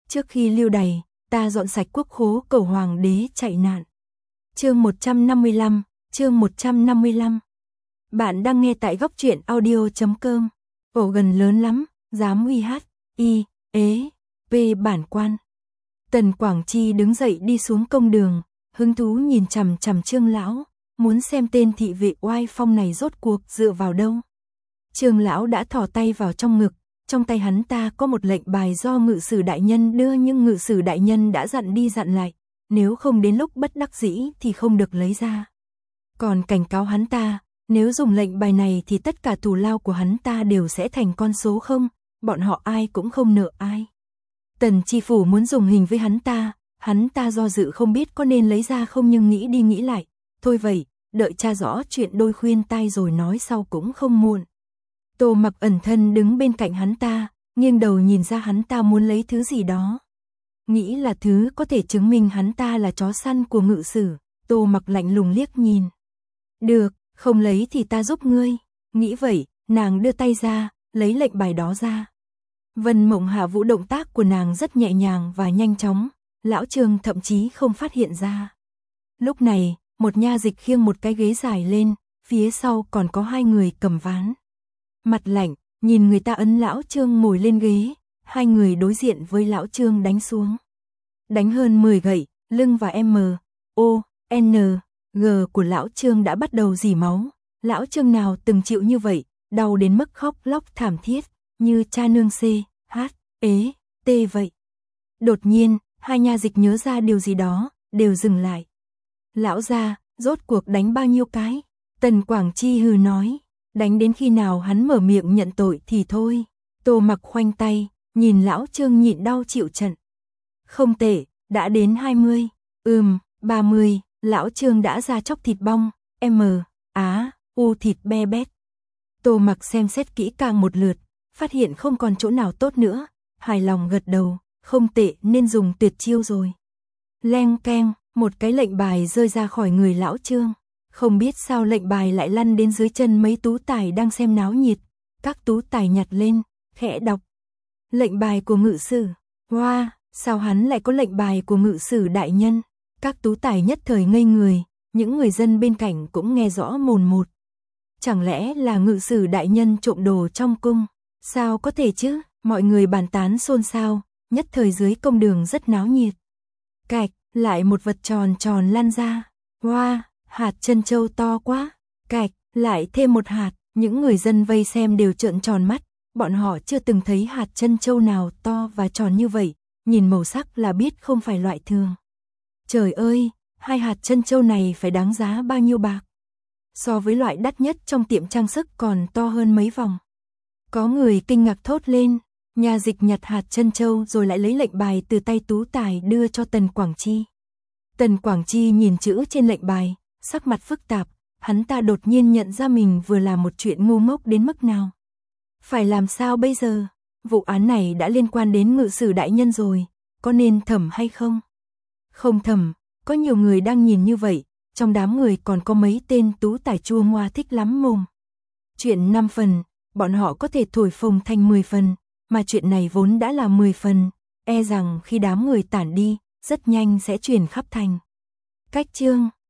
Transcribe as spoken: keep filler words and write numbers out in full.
Trước khi lưu đày, ta dọn sạch quốc khố cầu hoàng đế chạy nạn. Chương một trăm năm mươi lăm, chương một trăm năm mươi lăm. Bạn đang nghe tại góc truyện audio chấm com. Ổ gần lớn lắm, dám uy hát, y, ế, p bản quan. Tần Quảng Chi đứng dậy đi xuống công đường, hứng thú nhìn chằm chằm Trương lão, muốn xem tên thị vệ oai phong này rốt cuộc dựa vào đâu. Trương lão đã thò tay vào trong ngực, trong tay hắn ta có một lệnh bài do ngự sử đại nhân đưa, nhưng ngự sử đại nhân đã dặn đi dặn lại, nếu không đến lúc bất đắc dĩ thì không được lấy ra. Còn cảnh cáo hắn ta, nếu dùng lệnh bài này thì tất cả thù lao của hắn ta đều sẽ thành con số không, bọn họ ai cũng không nợ ai. Tần tri phủ muốn dùng hình với hắn ta, hắn ta do dự không biết có nên lấy ra không, nhưng nghĩ đi nghĩ lại, thôi vậy, đợi tra rõ chuyện đôi khuyên tai rồi nói sau cũng không muộn. Tô Mặc ẩn thân đứng bên cạnh hắn ta, nghiêng đầu nhìn ra hắn ta muốn lấy thứ gì đó. Nghĩ là thứ có thể chứng minh hắn ta là chó săn của ngự sử, Tô Mặc lạnh lùng liếc nhìn. Được, không lấy thì ta giúp ngươi. Nghĩ vậy, nàng đưa tay ra, lấy lệnh bài đó ra. Vân Mộng Hạ Vũ động tác của nàng rất nhẹ nhàng và nhanh chóng, lão Trương thậm chí không phát hiện ra. Lúc này, một nha dịch khiêng một cái ghế dài lên, phía sau còn có hai người cầm ván. Mặt lạnh, nhìn người ta ấn lão Trương ngồi lên ghế, hai người đối diện với lão Trương đánh xuống. Đánh hơn mười gậy, lưng và M, O, N, G của lão Trương đã bắt đầu rỉ máu. Lão Trương nào từng chịu như vậy, đau đến mức khóc lóc thảm thiết, như cha nương C, H, ế, T vậy. Đột nhiên, hai nha dịch nhớ ra điều gì đó, đều dừng lại. Lão gia, rốt cuộc đánh bao nhiêu cái? Tần Quảng Chi hừ nói, đánh đến khi nào hắn mở miệng nhận tội thì thôi. Tô Mặc khoanh tay, nhìn lão Trương nhịn đau chịu trận. Không tệ, đã đến hai mươi, ừm, ba mươi, lão Trương đã ra chóc thịt bong, M, Á, U thịt be bét. Tô Mặc xem xét kỹ càng một lượt, phát hiện không còn chỗ nào tốt nữa, hài lòng gật đầu, không tệ, nên dùng tuyệt chiêu rồi. Leng keng, một cái lệnh bài rơi ra khỏi người lão Trương. Không biết sao lệnh bài lại lăn đến dưới chân mấy tú tài đang xem náo nhiệt. Các tú tài nhặt lên, khẽ đọc. Lệnh bài của ngự sử. Wow, sao hắn lại có lệnh bài của ngự sử đại nhân? Các tú tài nhất thời ngây người, những người dân bên cạnh cũng nghe rõ mồn một. Chẳng lẽ là ngự sử đại nhân trộm đồ trong cung? Sao có thể chứ? Mọi người bàn tán xôn xao, nhất thời dưới công đường rất náo nhiệt. Cạch, lại một vật tròn tròn lăn ra. Wow, hạt trân châu to quá. Cạch, lại thêm một hạt, những người dân vây xem đều trợn tròn mắt, bọn họ chưa từng thấy hạt trân châu nào to và tròn như vậy, nhìn màu sắc là biết không phải loại thường. Trời ơi, hai hạt trân châu này phải đáng giá bao nhiêu bạc? So với loại đắt nhất trong tiệm trang sức còn to hơn mấy vòng. Có người kinh ngạc thốt lên, nhà dịch nhặt hạt trân châu rồi lại lấy lệnh bài từ tay tú tài đưa cho Tần Quảng Chi. Tần Quảng Chi nhìn chữ trên lệnh bài, sắc mặt phức tạp, hắn ta đột nhiên nhận ra mình vừa làm một chuyện ngu ngốc đến mức nào. Phải làm sao bây giờ? Vụ án này đã liên quan đến ngự sử đại nhân rồi, có nên thẩm hay không? Không thẩm, có nhiều người đang nhìn như vậy, trong đám người còn có mấy tên tú tài chua ngoa thích lắm mồm. Chuyện năm phần, bọn họ có thể thổi phồng thành mười phần, mà chuyện này vốn đã là mười phần, e rằng khi đám người tản đi, rất nhanh sẽ truyền khắp thành. Cách chương